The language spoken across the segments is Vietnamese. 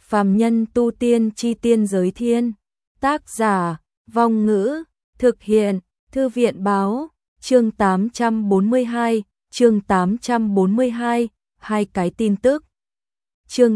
Phàm nhân tu tiên chi tiên giới thiên. Tác giả, Vong Ngữ, thực hiện, Thư viện báo, chương 842, chương 842, hai cái tin tức. Chương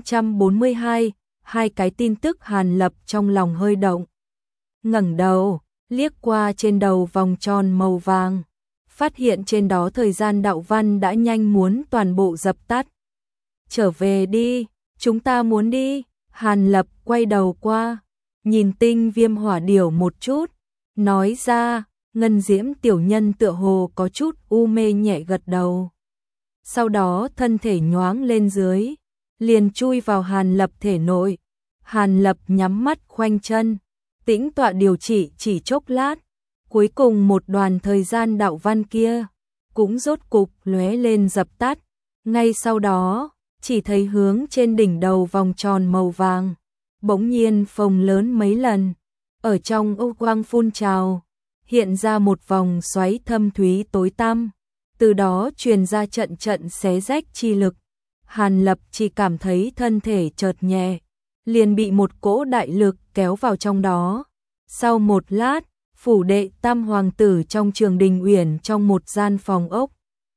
842, hai cái tin tức. Hàn Lập trong lòng hơi động. Ngẩng đầu, liếc qua trên đầu vòng tròn màu vàng, phát hiện trên đó thời gian đạo văn đã nhanh muốn toàn bộ dập tắt. Trở về đi, chúng ta muốn đi. Hàn Lập quay đầu qua, nhìn Tinh Viêm Hỏa Điểu một chút, nói ra. Ngân Diễm tiểu nhân tựa hồ có chút u mê nhẹ gật đầu. Sau đó thân thể nhoáng lên dưới, liền chui vào Hàn Lập thể nội. Hàn Lập nhắm mắt khoanh chân, tĩnh tọa điều trị chỉ chốc lát. Cuối cùng một đoàn thời gian đạo văn kia cũng rốt cục lóe lên dập tắt. Ngay sau đó, chỉ thấy hướng trên đỉnh đầu vòng tròn màu vàng bỗng nhiên phồng lớn mấy lần, ở trong âu quang phun trào, hiện ra một vòng xoáy thâm thúy tối tăm, từ đó truyền ra trận trận xé rách chi lực. Hàn Lập chỉ cảm thấy thân thể chợt nhẹ, liền bị một cỗ đại lực kéo vào trong đó. Sau một lát, phủ đệ Tam hoàng tử trong Trường Đình Uyển trong một gian phòng ốc.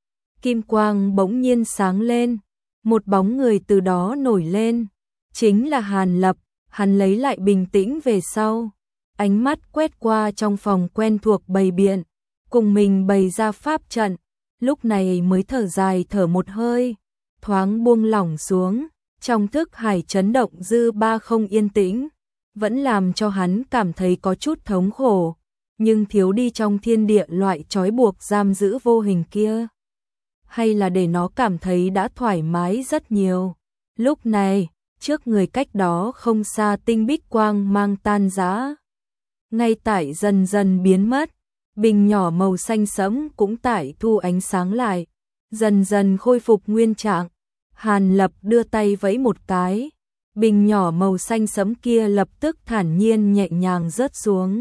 Kim quang bỗng nhiên sáng lên, một bóng người từ đó nổi lên, chính là Hàn Lập. Hắn lấy lại bình tĩnh về sau, ánh mắt quét qua trong phòng quen thuộc bày biện, cùng mình bày ra pháp trận, lúc này mới thở dài thở một hơi, thoáng buông lỏng xuống. Trong thức hải chấn động dư ba không yên tĩnh, vẫn làm cho hắn cảm thấy có chút thống khổ, nhưng thiếu đi trong thiên địa loại trói buộc giam giữ vô hình kia, hay là để nó cảm thấy đã thoải mái rất nhiều. Lúc này, trước người cách đó không xa tinh bích quang mang tan rã, ngay tại dần dần biến mất, bình nhỏ màu xanh sẫm cũng tại thu ánh sáng lại, dần dần khôi phục nguyên trạng. Hàn Lập đưa tay vẫy một cái, bình nhỏ màu xanh sẫm kia lập tức thản nhiên nhẹ nhàng rớt xuống,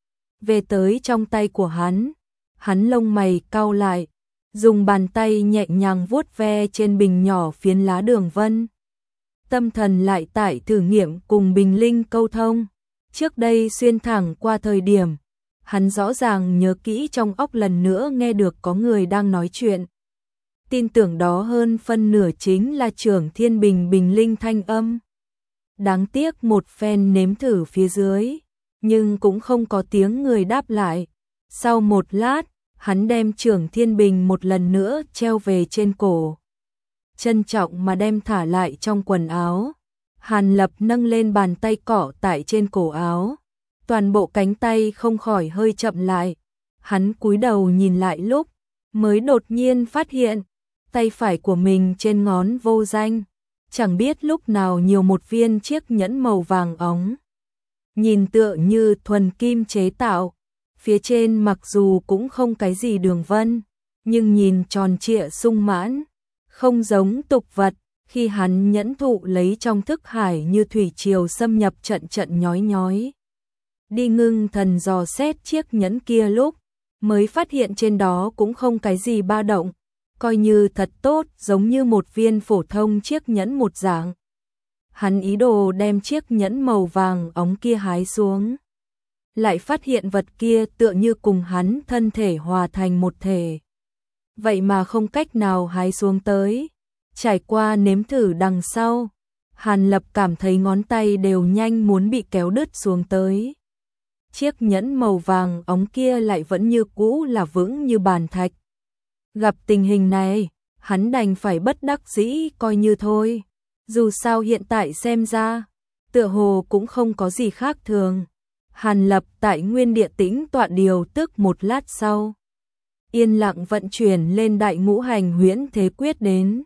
về tới trong tay của hắn. Hắn lông mày cau lại, dùng bàn tay nhẹ nhàng vuốt ve trên bình nhỏ phiến lá đường vân. Tâm thần lại tại thử nghiệm cùng bình linh câu thông. Trước đây xuyên thẳng qua thời điểm, hắn rõ ràng nhớ kỹ trong óc lần nữa nghe được có người đang nói chuyện. Tin tưởng đó hơn phân nửa chính là Trưởng Thiên Bình bình linh thanh âm. Đáng tiếc một phen nếm thử phía dưới, nhưng cũng không có tiếng người đáp lại. Sau một lát, hắn đem Trưởng Thiên Bình một lần nữa treo về trên cổ, trân trọng mà đem thả lại trong quần áo. Hàn Lập nâng lên bàn tay cọ tại trên cổ áo, toàn bộ cánh tay không khỏi hơi chậm lại. Hắn cúi đầu nhìn lại lúc, mới đột nhiên phát hiện, tay phải của mình trên ngón vô danh, chẳng biết lúc nào nhiều một viên chiếc nhẫn màu vàng óng. Nhìn tựa như thuần kim chế tạo, phía trên mặc dù cũng không cái gì đường vân, nhưng nhìn tròn trịa sung mãn, không giống tục vật. Khi hắn nhẫn thụ lấy trong thức hải như thủy triều xâm nhập trận trận nhói nhói. Đi ngưng thần dò xét chiếc nhẫn kia lúc, mới phát hiện trên đó cũng không cái gì ba động, coi như thật tốt, giống như một viên phổ thông chiếc nhẫn một dạng. Hắn ý đồ đem chiếc nhẫn màu vàng óng kia hái xuống, lại phát hiện vật kia tựa như cùng hắn thân thể hòa thành một thể, vậy mà không cách nào hái xuống tới. Trải qua nếm thử đằng sau, Hàn Lập cảm thấy ngón tay đều nhanh muốn bị kéo đứt xuống tới. Chiếc nhẫn màu vàng óng kia lại vẫn như cũ là vững như bàn thạch. Gặp tình hình này, hắn đành phải bất đắc dĩ coi như thôi. Dù sao hiện tại xem ra, tựa hồ cũng không có gì khác thường. Hàn Lập tại nguyên địa tĩnh tọa điều tức một lát sau, yên lặng vận chuyển lên Đại Ngũ Hành Huyễn Thế Quyết đến.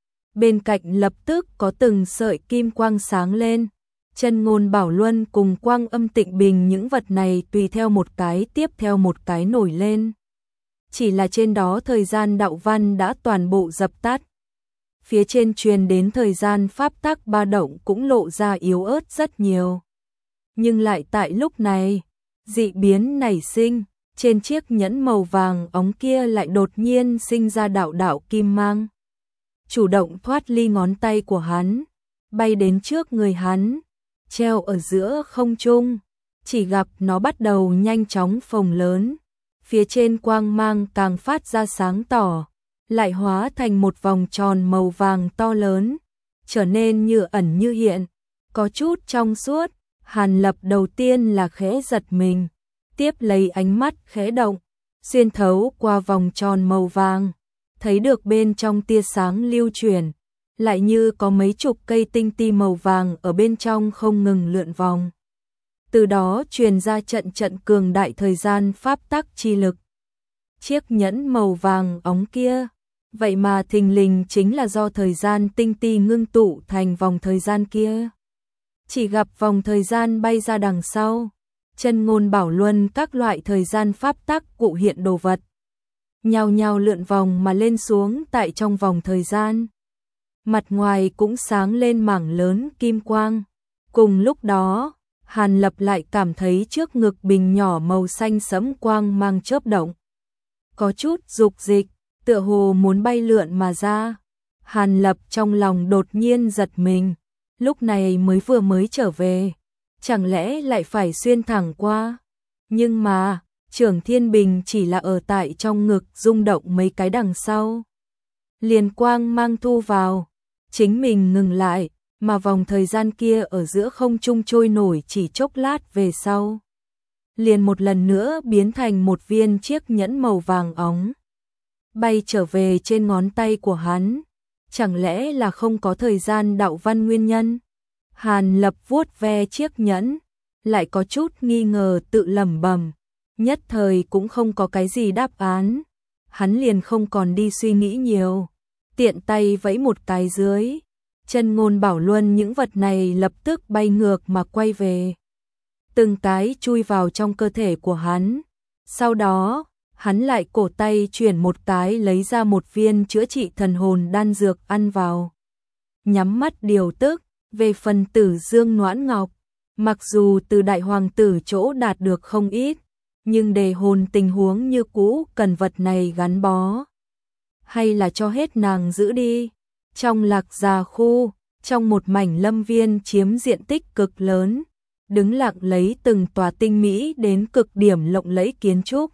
Bên cạnh lập tức có từng sợi kim quang sáng lên, Chân Ngôn Bảo Luân cùng Quang Âm Tịnh Bình, những vật này tùy theo một cái tiếp theo một cái nổi lên. Chỉ là trên đó thời gian đạo văn đã toàn bộ dập tắt. Phía trên truyền đến thời gian pháp tắc ba động cũng lộ ra yếu ớt rất nhiều. Nhưng lại tại lúc này, dị biến nảy sinh, trên chiếc nhẫn màu vàng óng kia lại đột nhiên sinh ra đạo đạo kim mang, chủ động thoát ly ngón tay của hắn, bay đến trước người hắn, treo ở giữa không trung, chỉ gặp nó bắt đầu nhanh chóng phồng lớn, phía trên quang mang càng phát ra sáng tỏ, lại hóa thành một vòng tròn màu vàng to lớn, trở nên như ẩn như hiện, có chút trong suốt. Hàn Lập đầu tiên là khẽ giật mình, tiếp lấy ánh mắt khẽ động, xuyên thấu qua vòng tròn màu vàng, thấy được bên trong tia sáng lưu chuyển, lại như có mấy chục cây tinh ti màu vàng ở bên trong không ngừng lượn vòng. Từ đó truyền ra trận trận cường đại thời gian pháp tắc chi lực. Chiếc nhẫn màu vàng óng kia, vậy mà thình lình chính là do thời gian tinh ti ngưng tụ thành vòng thời gian kia. Chỉ gặp vòng thời gian bay ra đằng sau, chân ngôn bảo luân các loại thời gian pháp tắc cụ hiện đồ vật, nhào nhào lượn vòng mà lên xuống tại trong vòng thời gian. Mặt ngoài cũng sáng lên mảng lớn kim quang. Cùng lúc đó, Hàn Lập lại cảm thấy trước ngực bình nhỏ màu xanh sẫm quang mang chớp động, có chút dục dịch, tựa hồ muốn bay lượn mà ra. Hàn Lập trong lòng đột nhiên giật mình, lúc này vừa mới trở về, chẳng lẽ lại phải xuyên thẳng qua? Nhưng mà, Trưởng Thiên Bình chỉ là ở tại trong ngực rung động mấy cái đằng sau. Liền quang mang thu vào, chính mình ngừng lại, mà vòng thời gian kia ở giữa không trung trôi nổi chỉ chốc lát về sau. Liền một lần nữa biến thành một viên chiếc nhẫn màu vàng óng, bay trở về trên ngón tay của hắn. Chẳng lẽ là không có thời gian đạo văn nguyên nhân? Hàn Lập vuốt ve chiếc nhẫn, lại có chút nghi ngờ tự lẩm bẩm, nhất thời cũng không có cái gì đáp án. Hắn liền không còn đi suy nghĩ nhiều, tiện tay vẫy một cái dưới, chân ngôn bảo luân những vật này lập tức bay ngược mà quay về, từng cái chui vào trong cơ thể của hắn. Sau đó, hắn lại cổ tay chuyển một cái lấy ra một viên chữa trị thần hồn đan dược ăn vào. Nhắm mắt điều tức, về phần Tử Dương Noãn Ngọc, mặc dù từ đại hoàng tử chỗ đạt được không ít, nhưng đề hồn tình huống như cũ cần vật này gắn bó. Hay là cho hết nàng giữ đi. Trong Lạc Già khu, trong một mảnh lâm viên chiếm diện tích cực lớn, đứng lặng lấy từng tòa tinh mỹ đến cực điểm lộng lẫy kiến trúc.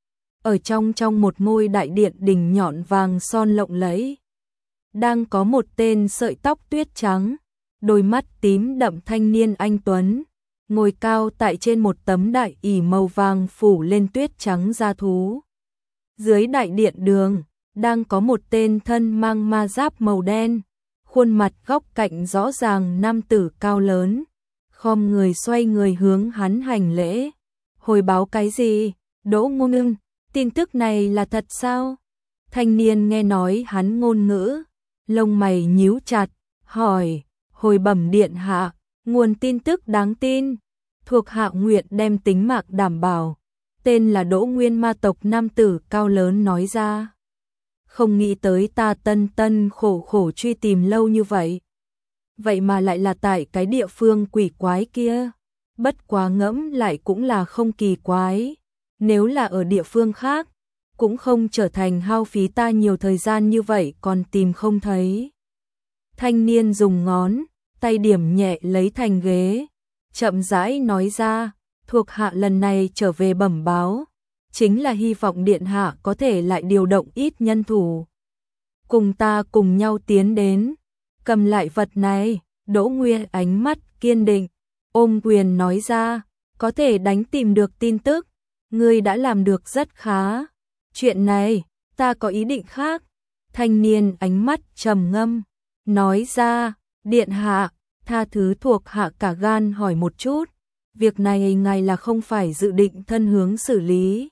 Ở trong một ngôi đại điện đỉnh nhọn vàng son lộng lẫy, đang có một tên sợi tóc tuyết trắng, đôi mắt tím đậm thanh niên anh tuấn, ngồi cao tại trên một tấm đại ỷ màu vàng phủ lên tuyết trắng da thú. Dưới đại điện đường, đang có một tên thân mang ma giáp màu đen, khuôn mặt góc cạnh rõ ràng nam tử cao lớn, khom người xoay người hướng hắn hành lễ. Hồi báo cái gì? Đỗ Ngôn, tin tức này là thật sao? Thanh niên nghe nói hắn ngôn ngữ, lông mày nhíu chặt, hỏi, hồi bẩm điện hạ, nguồn tin tức đáng tin, thuộc hạ nguyện đem tính mạng đảm bảo. Tên là Đỗ Nguyên ma tộc nam tử cao lớn nói ra. Không nghĩ tới ta tân khổ truy tìm lâu như vậy. Vậy mà lại là tại cái địa phương quỷ quái kia. Bất quá ngẫm lại cũng là không kỳ quái. Nếu là ở địa phương khác, cũng không trở thành hao phí ta nhiều thời gian như vậy còn tìm không thấy. Thanh niên dùng ngón tay điểm nhẹ lấy thành ghế, chậm rãi nói ra, thuộc hạ lần này trở về bẩm báo, chính là hy vọng điện hạ có thể lại điều động ít nhân thủ, cùng ta cùng nhau tiến đến, cầm lại vật này. Đỗ Nguyên ánh mắt kiên định, ôm quyền nói ra, có thể đánh tìm được tin tức, ngươi đã làm được rất khá. Chuyện này, ta có ý định khác. Thanh niên ánh mắt trầm ngâm, nói ra, điện hạ, tha thứ thuộc hạ cả gan hỏi một chút, việc này ngài là không phải dự định thân hướng xử lý.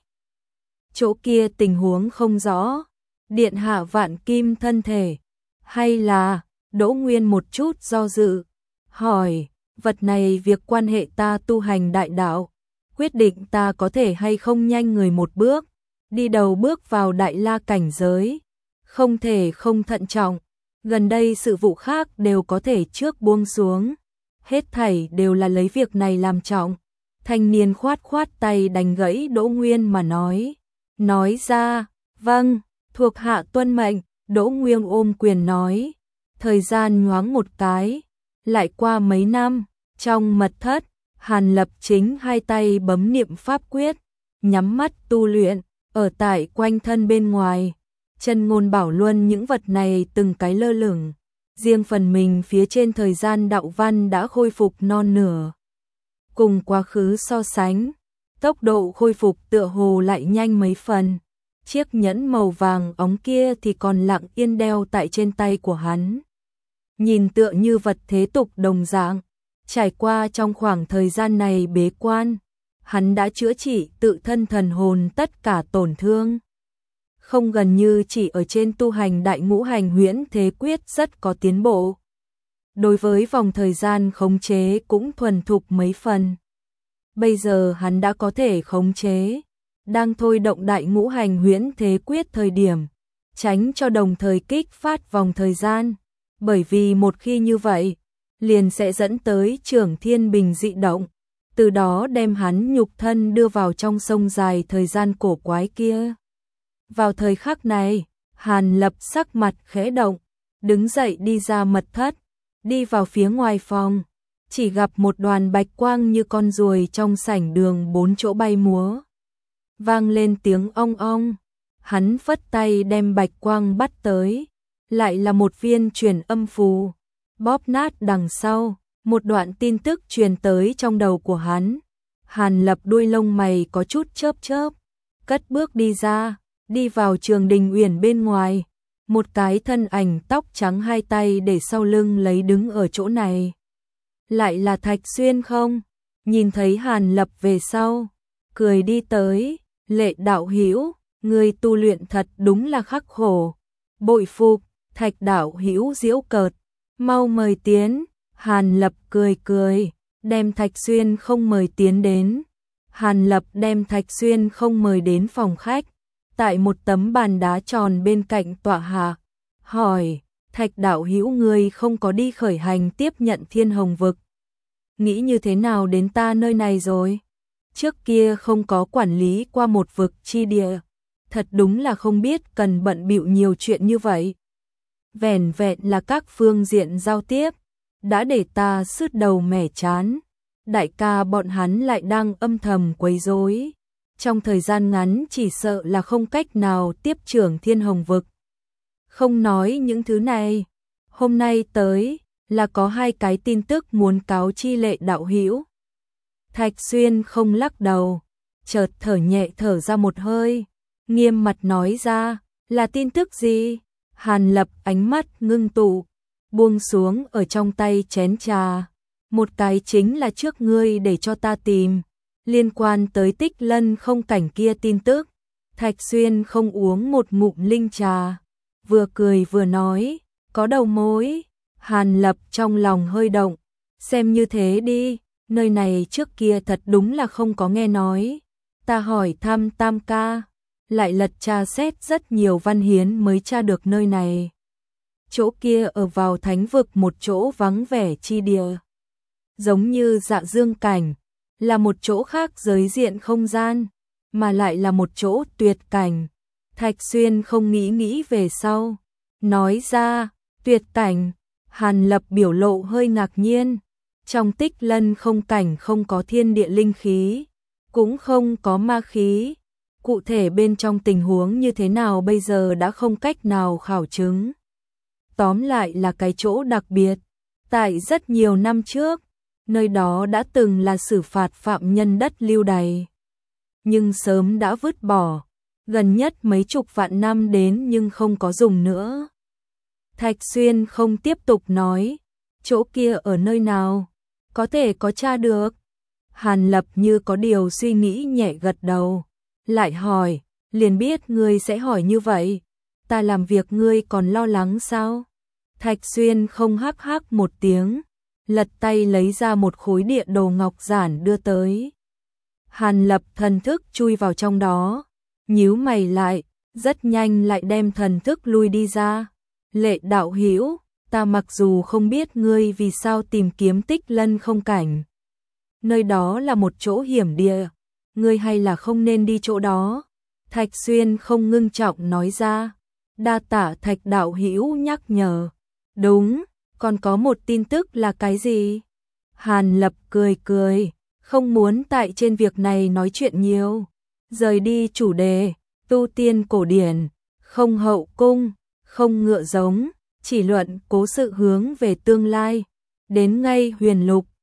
Chỗ kia tình huống không rõ, điện hạ vạn kim thân thể, hay là, Đỗ Nguyên một chút do dự, hỏi, vật này việc quan hệ ta tu hành đại đạo, quyết định ta có thể hay không nhanh người một bước, đi đầu bước vào đại la cảnh giới, không thể không thận trọng, gần đây sự vụ khác đều có thể trước buông xuống, hết thảy đều là lấy việc này làm trọng. Thanh niên khoát tay đánh gãy Đỗ Nguyên mà nói ra, vâng, thuộc hạ tuân mệnh. Đỗ Nguyên ôm quyền nói, thời gian nhoáng một cái, Lại qua mấy năm, trong mật thất, Hàn Lập chính hai tay bấm niệm pháp quyết, nhắm mắt tu luyện, ở tại quanh thân bên ngoài. Chân ngôn bảo luân những vật này từng cái lơ lửng. Riêng phần mình phía trên thời gian đạo văn đã khôi phục non nửa. Cùng quá khứ so sánh, tốc độ khôi phục tựa hồ lại nhanh mấy phần. Chiếc nhẫn màu vàng óng kia thì còn lặng yên đeo tại trên tay của hắn. Nhìn tựa như vật thế tục đồng dạng, trải qua trong khoảng thời gian này bế quan, hắn đã chữa trị tự thân thần hồn tất cả tổn thương. Không gần như chỉ ở trên tu hành đại ngũ hành huyễn thế quyết rất có tiến bộ. Đối với vòng thời gian khống chế cũng thuần thục mấy phần. Bây giờ hắn đã có thể khống chế, đang thôi động đại ngũ hành huyễn thế quyết thời điểm, tránh cho đồng thời kích phát vòng thời gian, bởi vì một khi như vậy, liền sẽ dẫn tới Trưởng Thiên Bình dị động, từ đó đem hắn nhục thân đưa vào trong sông dài thời gian cổ quái kia. Vào thời khắc này, Hàn Lập sắc mặt khẽ động, đứng dậy đi ra mật thất, đi vào phía ngoài phòng, chỉ gặp một đoàn bạch quang như con ruồi trong sảnh đường 4 chỗ bay múa. Vang lên tiếng ong ong, hắn phất tay đem bạch quang bắt tới, lại là một viên truyền âm phù, bóp nát đằng sau, một đoạn tin tức truyền tới trong đầu của hắn. Hàn Lập đuôi lông mày có chút chớp chớp, cất bước đi ra, đi vào Trường Đình Uyển bên ngoài, một cái thân ảnh tóc trắng hai tay để sau lưng lấy đứng ở chỗ này. Lại là Thạch Xuyên không? Nhìn thấy Hàn Lập về sau, cười đi tới, Lệ đạo hữu, người tu luyện thật đúng là khắc khổ. Bội phục, Thạch đạo hữu giễu cợt, mau mời tiến. Hàn Lập cười cười, đem Thạch Xuyên không mời tiến đến. Hàn Lập đem Thạch Xuyên không mời đến phòng khách, tại một tấm bàn đá tròn bên cạnh tọa hạ, hỏi, Thạch đạo hữu người không có đi khởi hành tiếp nhận Thiên Hồng vực. Nghĩ như thế nào đến ta nơi này rồi? Trước kia không có quản lý qua một vực chi địa, thật đúng là không biết cần bận bịu nhiều chuyện như vậy. Vẻn vẹn là các phương diện giao tiếp, đã để ta sứt đầu mẻ chán. Đại ca bọn hắn lại đang âm thầm quấy rối, trong thời gian ngắn chỉ sợ là không cách nào tiếp trưởng Thiên Hồng vực. Không nói những thứ này, hôm nay tới là có hai cái tin tức muốn cáo chi Lệ đạo hữu. Thạch Xuyên không lắc đầu, chợt thở nhẹ thở ra một hơi, nghiêm mặt nói ra, là tin tức gì? Hàn Lập ánh mắt ngưng tụ, buông xuống ở trong tay chén trà. Một cái chính là trước ngươi để cho ta tìm, liên quan tới Tích Lân không cảnh kia tin tức. Thạch Xuyên không uống một ngụm linh trà, vừa cười vừa nói, có đầu mối. Hàn Lập trong lòng hơi động, xem như thế đi, nơi này trước kia thật đúng là không có nghe nói. Ta hỏi thăm Tam ca, lại lật tra xét rất nhiều văn hiến mới tra được nơi này. Chỗ kia ở vào thánh vực một chỗ vắng vẻ chi địa, giống như Dạ Dương cảnh, là một chỗ khác giới diện không gian, mà lại là một chỗ tuyệt cảnh. Thạch Xuyên không nghĩ về sau, nói ra, tuyệt cảnh. Hàn Lập biểu lộ hơi ngạc nhiên, trong Tích Lân không cảnh không có thiên địa linh khí, cũng không có ma khí, cụ thể bên trong tình huống như thế nào bây giờ đã không cách nào khảo chứng. Tóm lại là cái chỗ đặc biệt, tại rất nhiều năm trước, nơi đó đã từng là xử phạt phạm nhân đất lưu đày, nhưng sớm đã vứt bỏ, gần nhất mấy chục vạn năm đến nhưng không có dùng nữa. Thạch Xuyên không tiếp tục nói, chỗ kia ở nơi nào, có thể có tra được. Hàn Lập như có điều suy nghĩ nhẹ gật đầu, lại hỏi, liền biết ngươi sẽ hỏi như vậy, ta làm việc ngươi còn lo lắng sao? Thạch Xuyên không hắc hắc một tiếng, lật tay lấy ra một khối địa đồ ngọc giản đưa tới. Hàn Lập thần thức chui vào trong đó, nhíu mày lại, rất nhanh lại đem thần thức lui đi ra. Lệ đạo hữu, ta mặc dù không biết ngươi vì sao tìm kiếm Tích Lân không cảnh, nơi đó là một chỗ hiểm địa, ngươi hay là không nên đi chỗ đó. Thạch Xuyên không ngưng trọng nói ra, đa tạ Thạch đạo hữu nhắc nhở. Đúng, Còn có một tin tức là cái gì? Hàn Lập cười cười, không muốn tại trên việc này nói chuyện nhiều. Rời đi chủ đề, tu tiên cổ điển, không hậu cung, không ngựa giống, chỉ luận cố sự hướng về tương lai. Đến ngay huyền lục,